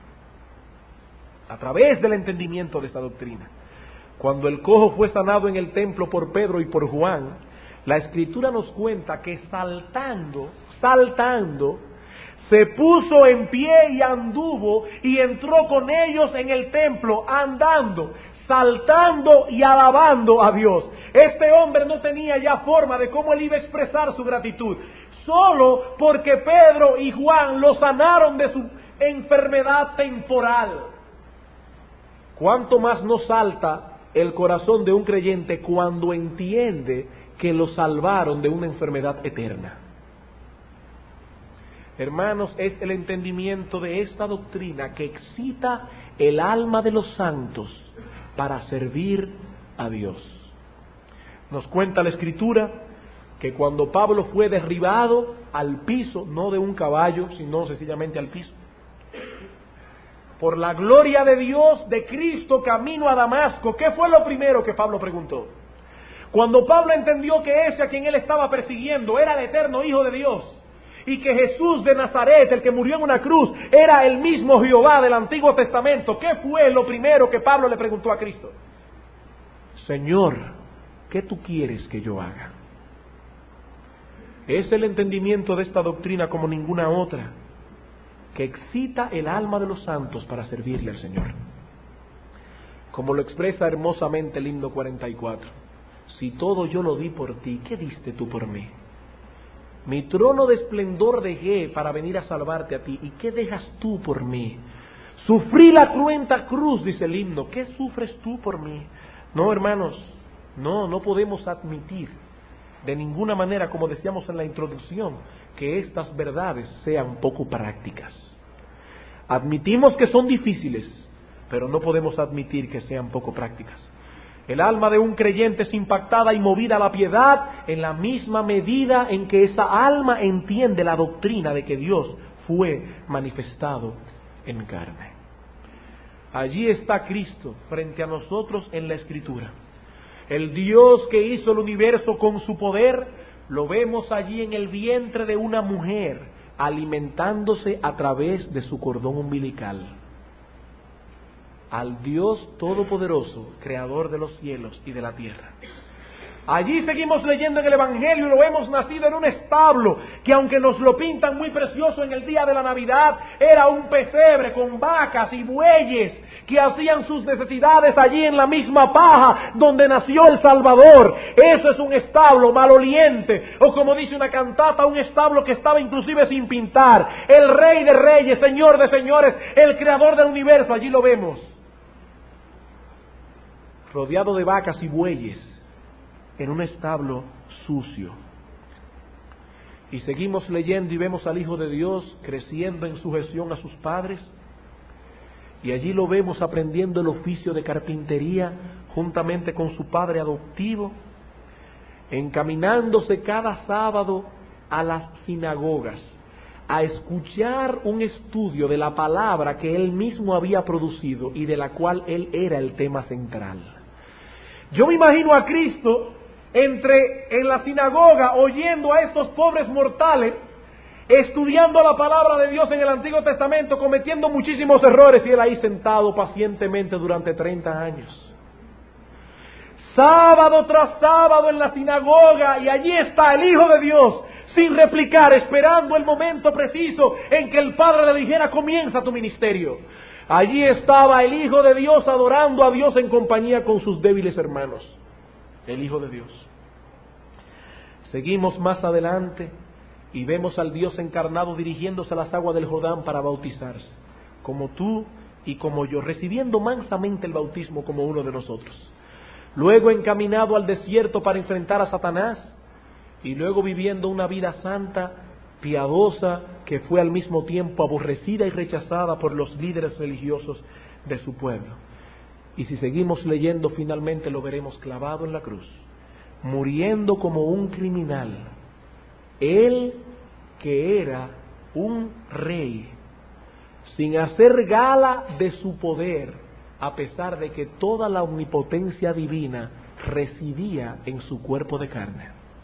A través del entendimiento de esta doctrina. Cuando el cojo fue sanado en el templo por Pedro y por Juan, la Escritura nos cuenta que saltando, saltando, se puso en pie y anduvo y entró con ellos en el templo, andando, saltando y alabando a Dios. Este hombre no tenía ya forma de cómo él iba a expresar su gratitud, solo porque Pedro y Juan lo sanaron de su enfermedad temporal. ¿Cuánto más nos salta el corazón de un creyente cuando entiende que lo salvaron de una enfermedad eterna? Hermanos, es el entendimiento de esta doctrina que excita el alma de los santos para servir a Dios. Nos cuenta la Escritura que cuando Pablo fue derribado al piso, no de un caballo, sino sencillamente al piso, por la gloria de Dios, de Cristo, camino a Damasco, ¿qué fue lo primero que Pablo preguntó? Cuando Pablo entendió que ese a quien él estaba persiguiendo era el eterno Hijo de Dios, y que Jesús de Nazaret, el que murió en una cruz, era el mismo Jehová del Antiguo Testamento, ¿qué fue lo primero que Pablo le preguntó a Cristo? Señor, ¿qué tú quieres que yo haga? Es el entendimiento de esta doctrina como ninguna otra, que excita el alma de los santos para servirle al Señor. Como lo expresa hermosamente el himno cuarenta y cuatro. Si todo yo lo di por ti, ¿qué diste tú por mí? Mi trono de esplendor dejé para venir a salvarte a ti, ¿y qué dejas tú por mí? Sufrí la cruenta cruz, dice el himno, ¿qué sufres tú por mí? No, hermanos, no, no podemos admitir de ninguna manera, como decíamos en la introducción, que estas verdades sean poco prácticas. Admitimos que son difíciles, pero no podemos admitir que sean poco prácticas. El alma de un creyente es impactada y movida a la piedad en la misma medida en que esa alma entiende la doctrina de que Dios fue manifestado en carne. Allí está Cristo frente a nosotros en la Escritura. El Dios que hizo el universo con su poder, lo vemos allí en el vientre de una mujer, alimentándose a través de su cordón umbilical. Al Dios Todopoderoso, Creador de los cielos y de la tierra. Allí seguimos leyendo en el Evangelio y lo hemos nacido en un establo que, aunque nos lo pintan muy precioso en el día de la Navidad, era un pesebre con vacas y bueyes que hacían sus necesidades allí en la misma paja donde nació el Salvador. Eso es un establo maloliente, o como dice una cantata, un establo que estaba inclusive sin pintar. El Rey de Reyes, Señor de Señores, el Creador del universo, allí lo vemos, rodeado de vacas y bueyes, en un establo sucio. Y seguimos leyendo y vemos al Hijo de Dios creciendo en sujeción a sus padres, Y allí lo vemos aprendiendo el oficio de carpintería juntamente con su padre adoptivo, encaminándose cada sábado a las sinagogas a escuchar un estudio de la palabra que él mismo había producido y de la cual él era el tema central. Yo me imagino a Cristo entre en la sinagoga oyendo a estos pobres mortales estudiando la palabra de Dios en el Antiguo Testamento, cometiendo muchísimos errores, y él ahí sentado pacientemente durante treinta años. Sábado tras sábado en la sinagoga, y allí está el Hijo de Dios, sin replicar, esperando el momento preciso en que el Padre le dijera: comienza tu ministerio. Allí estaba el Hijo de Dios adorando a Dios en compañía con sus débiles hermanos. El Hijo de Dios. Seguimos más adelante y vemos al Dios encarnado dirigiéndose a las aguas del Jordán para bautizarse, como tú y como yo, recibiendo mansamente el bautismo como uno de nosotros. Luego encaminado al desierto para enfrentar a Satanás, y luego viviendo una vida santa, piadosa, que fue al mismo tiempo aborrecida y rechazada por los líderes religiosos de su pueblo. Y si seguimos leyendo, finalmente lo veremos clavado en la cruz, muriendo como un criminal. Él que era un rey, sin hacer gala de su poder, a pesar de que toda la omnipotencia divina residía en su cuerpo de carne.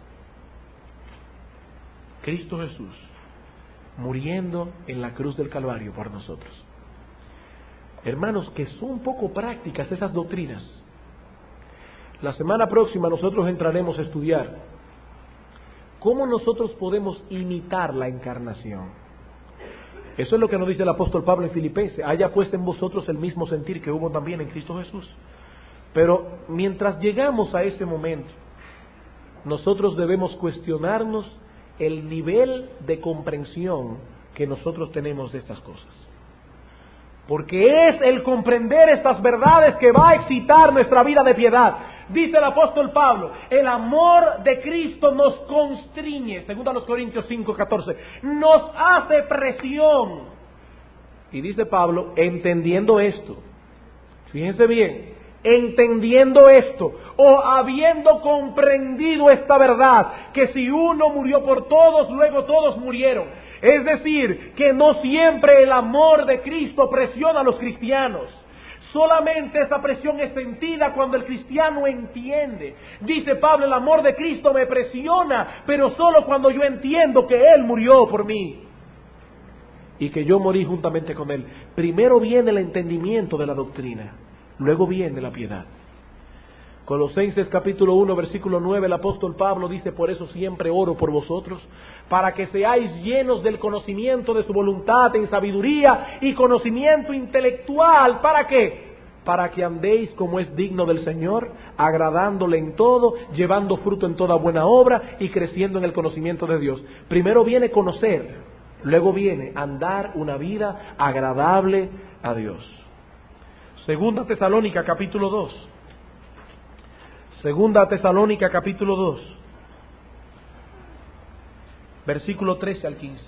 Cristo Jesús, muriendo en la cruz del Calvario por nosotros. Hermanos, que son poco prácticas esas doctrinas. La semana próxima nosotros entraremos a estudiar ¿cómo nosotros podemos imitar la encarnación? Eso es lo que nos dice el apóstol Pablo en Filipenses: haya pues en vosotros el mismo sentir que hubo también en Cristo Jesús. Pero mientras llegamos a ese momento, nosotros debemos cuestionarnos el nivel de comprensión que nosotros tenemos de estas cosas. Porque es el comprender estas verdades que va a excitar nuestra vida de piedad. Dice el apóstol Pablo: el amor de Cristo nos constriñe, según a los Corintios cinco catorce, nos hace presión. Y dice Pablo, entendiendo esto, fíjense bien, entendiendo esto, o habiendo comprendido esta verdad, que si uno murió por todos, luego todos murieron. Es decir, que no siempre el amor de Cristo presiona a los cristianos. Solamente esa presión es sentida cuando el cristiano entiende. Dice Pablo: el amor de Cristo me presiona, pero solo cuando yo entiendo que Él murió por mí y que yo morí juntamente con Él. Primero viene el entendimiento de la doctrina, luego viene la piedad. Colosenses capítulo uno versículo nueve, el apóstol Pablo dice: por eso siempre oro por vosotros, para que seáis llenos del conocimiento de su voluntad en sabiduría y conocimiento intelectual. ¿Para qué? Para que andéis como es digno del Señor, agradándole en todo, llevando fruto en toda buena obra y creciendo en el conocimiento de Dios. Primero viene conocer, luego viene andar una vida agradable a Dios. Segunda Tesalónica capítulo dos. Segunda Tesalónica capítulo dos, versículo trece al quince.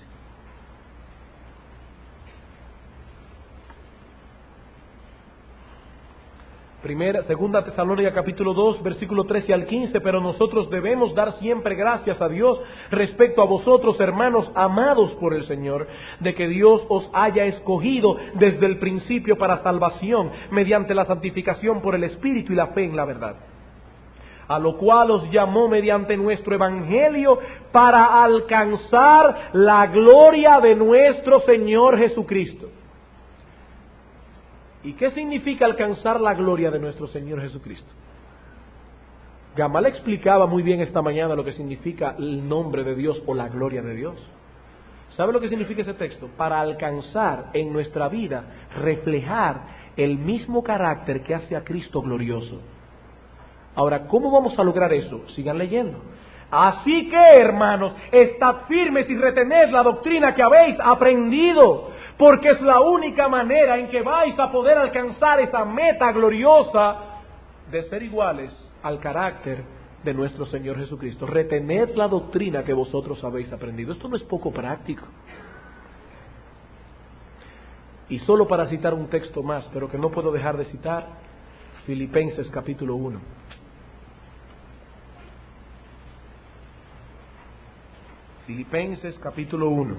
Primera, segunda Tesalónica capítulo dos, versículo trece al quince. Pero nosotros debemos dar siempre gracias a Dios respecto a vosotros, hermanos amados por el Señor, de que Dios os haya escogido desde el principio para salvación, mediante la santificación por el Espíritu y la fe en la verdad, a lo cual os llamó mediante nuestro Evangelio para alcanzar la gloria de nuestro Señor Jesucristo. ¿Y qué significa alcanzar la gloria de nuestro Señor Jesucristo? Gamal explicaba muy bien esta mañana lo que significa el nombre de Dios o la gloria de Dios. ¿Sabe lo que significa ese texto? Para alcanzar en nuestra vida, reflejar el mismo carácter que hace a Cristo glorioso. Ahora, ¿cómo vamos a lograr eso? Sigan leyendo. Así que, hermanos, estad firmes y retened la doctrina que habéis aprendido, porque es la única manera en que vais a poder alcanzar esa meta gloriosa de ser iguales al carácter de nuestro Señor Jesucristo. Retened la doctrina que vosotros habéis aprendido. Esto no es poco práctico. Y solo para citar un texto más, pero que no puedo dejar de citar, Filipenses capítulo uno. Filipenses capítulo uno.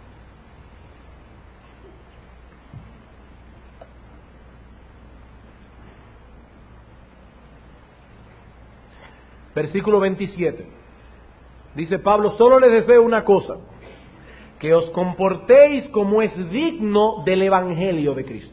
Versículo veintisiete. Dice Pablo, solo les deseo una cosa, que os comportéis como es digno del Evangelio de Cristo.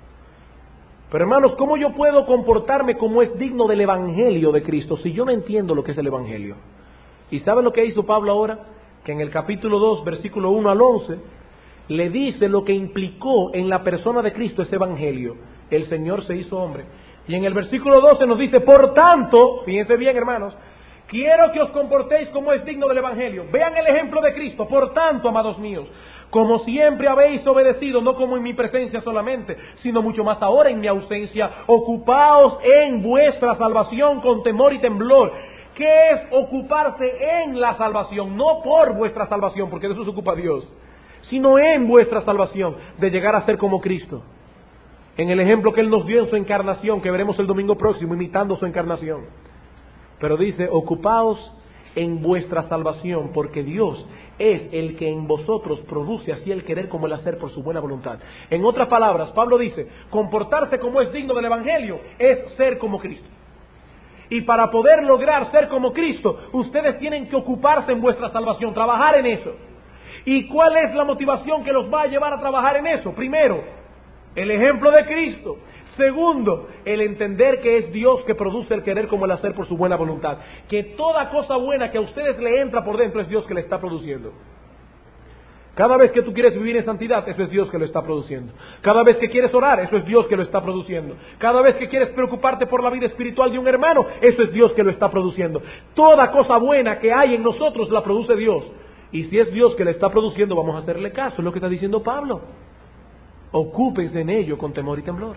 Pero hermanos, ¿cómo yo puedo comportarme como es digno del Evangelio de Cristo si yo no entiendo lo que es el Evangelio? ¿Y saben lo que hizo Pablo ahora? Que en el capítulo dos, versículo uno al once, le dice lo que implicó en la persona de Cristo ese Evangelio. El Señor se hizo hombre. Y en el versículo doce nos dice, por tanto, fíjense bien hermanos, quiero que os comportéis como es digno del Evangelio. Vean el ejemplo de Cristo. Por tanto, amados míos, como siempre habéis obedecido, no como en mi presencia solamente, sino mucho más ahora en mi ausencia, ocupaos en vuestra salvación con temor y temblor. ¿Qué es ocuparse en la salvación? No por vuestra salvación, porque de eso se ocupa Dios, sino en vuestra salvación, de llegar a ser como Cristo. En el ejemplo que Él nos dio en su encarnación, que veremos el domingo próximo, imitando su encarnación. Pero dice, ocupaos en vuestra salvación, porque Dios es el que en vosotros produce así el querer como el hacer por su buena voluntad. En otras palabras, Pablo dice, comportarse como es digno del Evangelio es ser como Cristo. Y para poder lograr ser como Cristo, ustedes tienen que ocuparse en vuestra salvación, trabajar en eso. ¿Y cuál es la motivación que los va a llevar a trabajar en eso? Primero, el ejemplo de Cristo. Segundo, el entender que es Dios que produce el querer como el hacer por su buena voluntad. Que toda cosa buena que a ustedes le entra por dentro es Dios que le está produciendo. Cada vez que tú quieres vivir en santidad, eso es Dios que lo está produciendo. Cada vez que quieres orar, eso es Dios que lo está produciendo. Cada vez que quieres preocuparte por la vida espiritual de un hermano, eso es Dios que lo está produciendo. Toda cosa buena que hay en nosotros la produce Dios. Y si es Dios que le está produciendo, vamos a hacerle caso. Es lo que está diciendo Pablo. Ocúpense en ello con temor y temblor.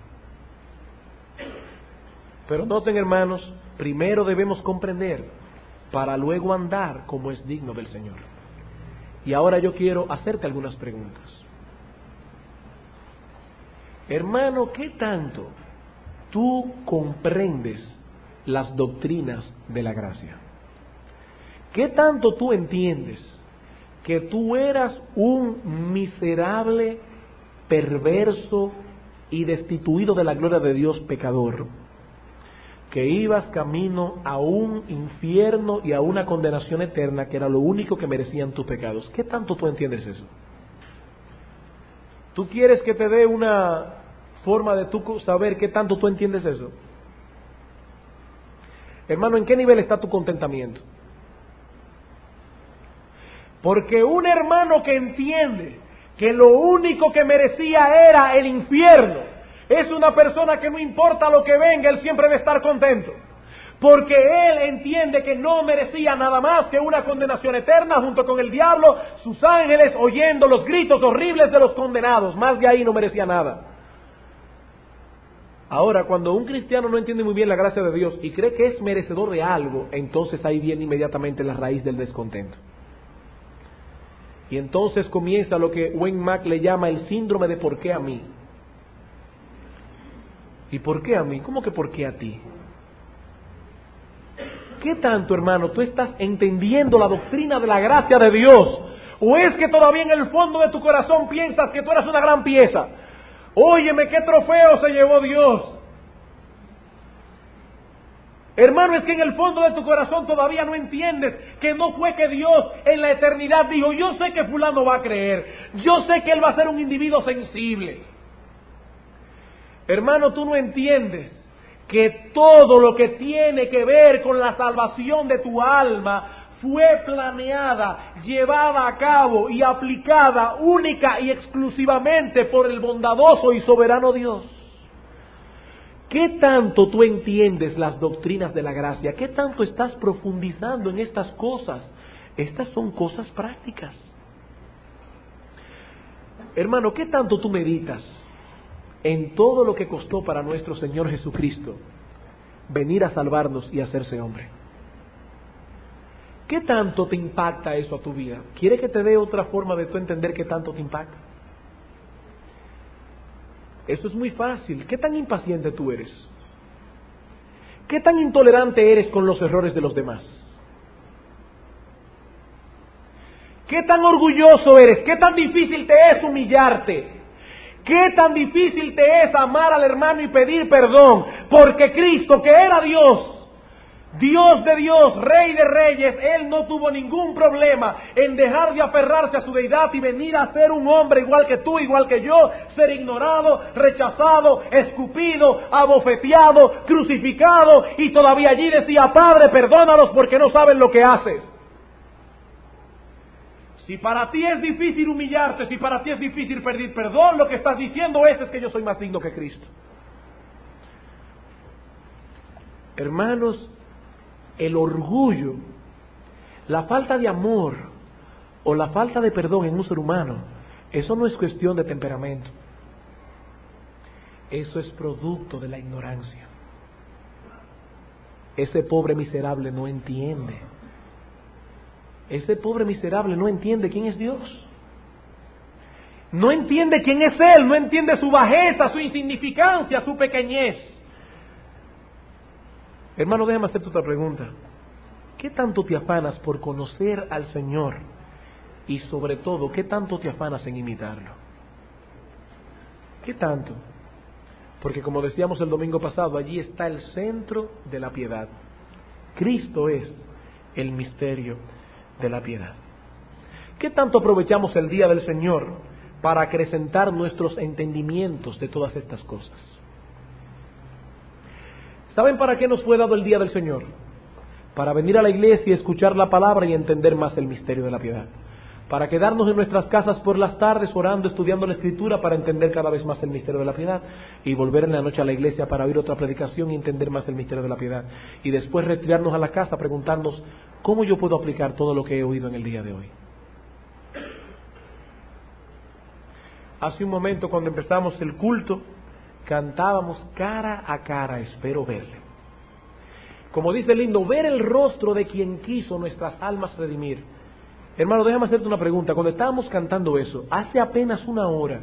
Pero noten, hermanos, primero debemos comprender para luego andar como es digno del Señor. Y ahora yo quiero hacerte algunas preguntas. Hermano, ¿qué tanto tú comprendes las doctrinas de la gracia? ¿Qué tanto tú entiendes que tú eras un miserable, perverso y destituido de la gloria de Dios pecador, que ibas camino a un infierno y a una condenación eterna, que era lo único que merecían tus pecados? ¿Qué tanto tú entiendes eso? ¿Tú quieres que te dé una forma de tú saber qué tanto tú entiendes eso? Hermano, ¿en qué nivel está tu contentamiento? Porque un hermano que entiende que lo único que merecía era el infierno, es una persona que no importa lo que venga, él siempre debe estar contento. Porque él entiende que no merecía nada más que una condenación eterna junto con el diablo, sus ángeles, oyendo los gritos horribles de los condenados. Más de ahí no merecía nada. Ahora, cuando un cristiano no entiende muy bien la gracia de Dios y cree que es merecedor de algo, entonces ahí viene inmediatamente la raíz del descontento. Y entonces comienza lo que Wayne Mack le llama el síndrome de ¿por qué a mí? ¿Y por qué a mí? ¿Cómo que por qué a ti? ¿Qué tanto, hermano, tú estás entendiendo la doctrina de la gracia de Dios? ¿O es que todavía en el fondo de tu corazón piensas que tú eres una gran pieza? Óyeme, qué trofeo se llevó Dios. Hermano, es que en el fondo de tu corazón todavía no entiendes que no fue que Dios en la eternidad dijo, yo sé que fulano va a creer, yo sé que él va a ser un individuo sensible. Hermano, tú no entiendes que todo lo que tiene que ver con la salvación de tu alma fue planeada, llevada a cabo y aplicada única y exclusivamente por el bondadoso y soberano Dios. ¿Qué tanto tú entiendes las doctrinas de la gracia? ¿Qué tanto estás profundizando en estas cosas? Estas son cosas prácticas. Hermano, ¿qué tanto tú meditas en todo lo que costó para nuestro Señor Jesucristo venir a salvarnos y hacerse hombre? ¿Qué tanto te impacta eso a tu vida? ¿Quiere que te dé otra forma de tú entender qué tanto te impacta? Eso es muy fácil. ¿Qué tan impaciente tú eres? ¿Qué tan intolerante eres con los errores de los demás? ¿Qué tan orgulloso eres? ¿Qué tan difícil te es humillarte? ¿Qué tan difícil te es amar al hermano y pedir perdón? Porque Cristo, que era Dios, Dios de Dios, Rey de Reyes, Él no tuvo ningún problema en dejar de aferrarse a su deidad y venir a ser un hombre igual que tú, igual que yo, ser ignorado, rechazado, escupido, abofeteado, crucificado, y todavía allí decía: Padre, perdónalos porque no saben lo que haces. Si para ti es difícil humillarte, si para ti es difícil pedir perdón, lo que estás diciendo es, es que yo soy más digno que Cristo. Hermanos, el orgullo, la falta de amor o la falta de perdón en un ser humano, eso no es cuestión de temperamento. Eso es producto de la ignorancia. Ese pobre miserable no entiende. Ese pobre miserable no entiende quién es Dios. No entiende quién es Él, no entiende su bajeza, su insignificancia, su pequeñez. Hermano, déjame hacerte otra pregunta. ¿Qué tanto te afanas por conocer al Señor? Y sobre todo, ¿qué tanto te afanas en imitarlo? ¿Qué tanto? Porque como decíamos el domingo pasado, allí está el centro de la piedad. Cristo es el misterio de la piedad. ¿Qué tanto aprovechamos el día del Señor para acrecentar nuestros entendimientos de todas estas cosas? ¿Saben para qué nos fue dado el día del Señor? Para venir a la iglesia y escuchar la palabra y entender más el misterio de la piedad. Para quedarnos en nuestras casas por las tardes orando, estudiando la Escritura para entender cada vez más el misterio de la piedad, y volver en la noche a la iglesia para oír otra predicación y entender más el misterio de la piedad, y después retirarnos a la casa a preguntarnos: ¿cómo yo puedo aplicar todo lo que he oído en el día de hoy? Hace un momento, cuando empezamos el culto, cantábamos: cara a cara espero verle. Como dice el himno, ver el rostro de quien quiso nuestras almas redimir. Hermano, déjame hacerte una pregunta. Cuando estábamos cantando eso, hace apenas una hora,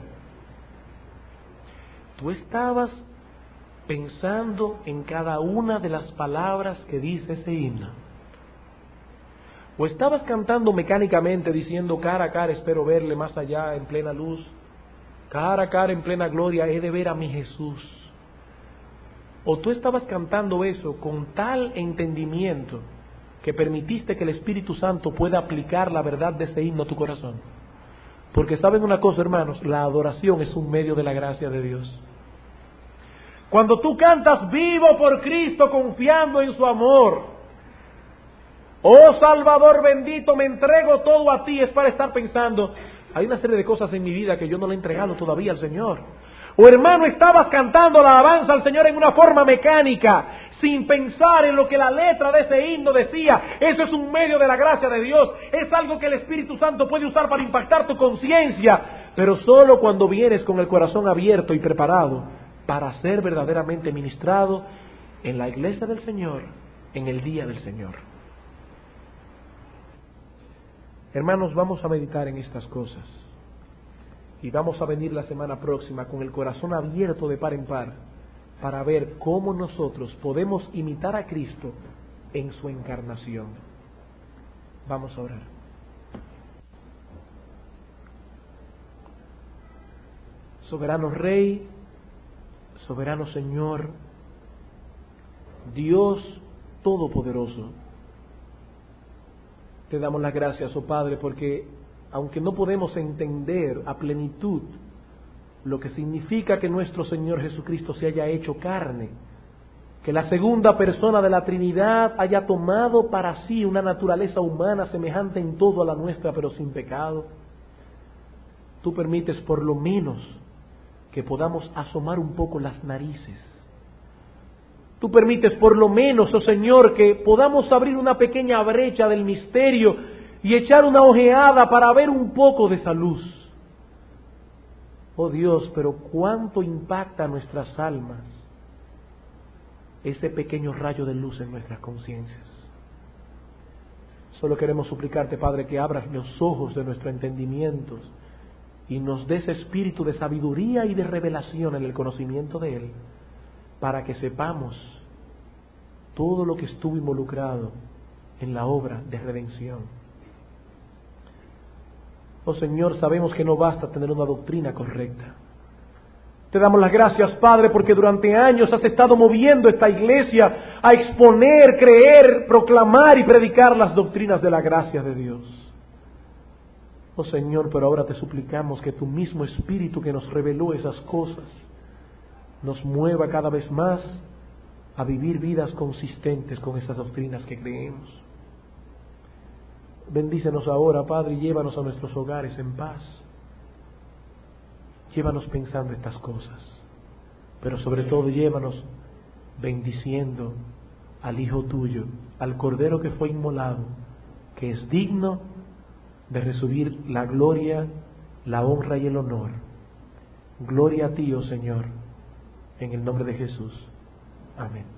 ¿tú estabas pensando en cada una de las palabras que dice ese himno? ¿O estabas cantando mecánicamente diciendo: cara a cara espero verle más allá en plena luz, cara a cara en plena gloria he de ver a mi Jesús? ¿O tú estabas cantando eso con tal entendimiento que permitiste que el Espíritu Santo pueda aplicar la verdad de ese himno a tu corazón? Porque saben una cosa, hermanos, la adoración es un medio de la gracia de Dios. Cuando tú cantas: vivo por Cristo confiando en su amor, oh Salvador bendito, me entrego todo a ti, es para estar pensando: hay una serie de cosas en mi vida que yo no le he entregado todavía al Señor. O hermano, estabas cantando la alabanza al Señor en una forma mecánica, sin pensar en lo que la letra de ese himno decía. Eso es un medio de la gracia de Dios, es algo que el Espíritu Santo puede usar para impactar tu conciencia, pero solo cuando vienes con el corazón abierto y preparado para ser verdaderamente ministrado en la iglesia del Señor, en el día del Señor. Hermanos, vamos a meditar en estas cosas. Y vamos a venir la semana próxima con el corazón abierto de par en par para ver cómo nosotros podemos imitar a Cristo en su encarnación. Vamos a orar. Soberano Rey, soberano Señor, Dios Todopoderoso, te damos las gracias, oh Padre, porque aunque no podemos entender a plenitud lo que significa que nuestro Señor Jesucristo se haya hecho carne, que la segunda persona de la Trinidad haya tomado para sí una naturaleza humana semejante en todo a la nuestra, pero sin pecado, tú permites por lo menos que podamos asomar un poco las narices. Tú permites por lo menos, oh Señor, que podamos abrir una pequeña brecha del misterio y echar una ojeada para ver un poco de esa luz. Oh Dios, pero cuánto impacta nuestras almas ese pequeño rayo de luz en nuestras conciencias. Solo queremos suplicarte, Padre, que abras los ojos de nuestro entendimiento y nos des espíritu de sabiduría y de revelación en el conocimiento de Él, para que sepamos todo lo que estuvo involucrado en la obra de redención. Oh Señor, sabemos que no basta tener una doctrina correcta. Te damos las gracias, Padre, porque durante años has estado moviendo esta iglesia a exponer, creer, proclamar y predicar las doctrinas de la gracia de Dios. Oh Señor, pero ahora te suplicamos que tu mismo Espíritu que nos reveló esas cosas nos mueva cada vez más a vivir vidas consistentes con esas doctrinas que creemos. Bendícenos ahora, Padre, y llévanos a nuestros hogares en paz. Llévanos pensando estas cosas, pero sobre todo llévanos bendiciendo al Hijo tuyo, al Cordero que fue inmolado, que es digno de recibir la gloria, la honra y el honor. Gloria a ti, oh Señor, en el nombre de Jesús. Amén.